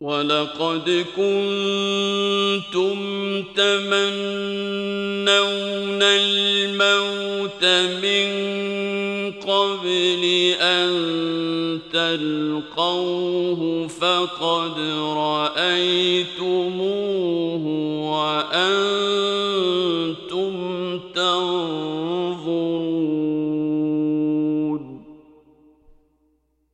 وَلَقَدْ كُنتُمْ تَمَنَّوْنَ الْمَوْتَ مِنْ قَبْلِ أَنْ تَلْقَوْهُ فَقَدْ رَأَيْتُمُوهُ وَأَنْتُمْ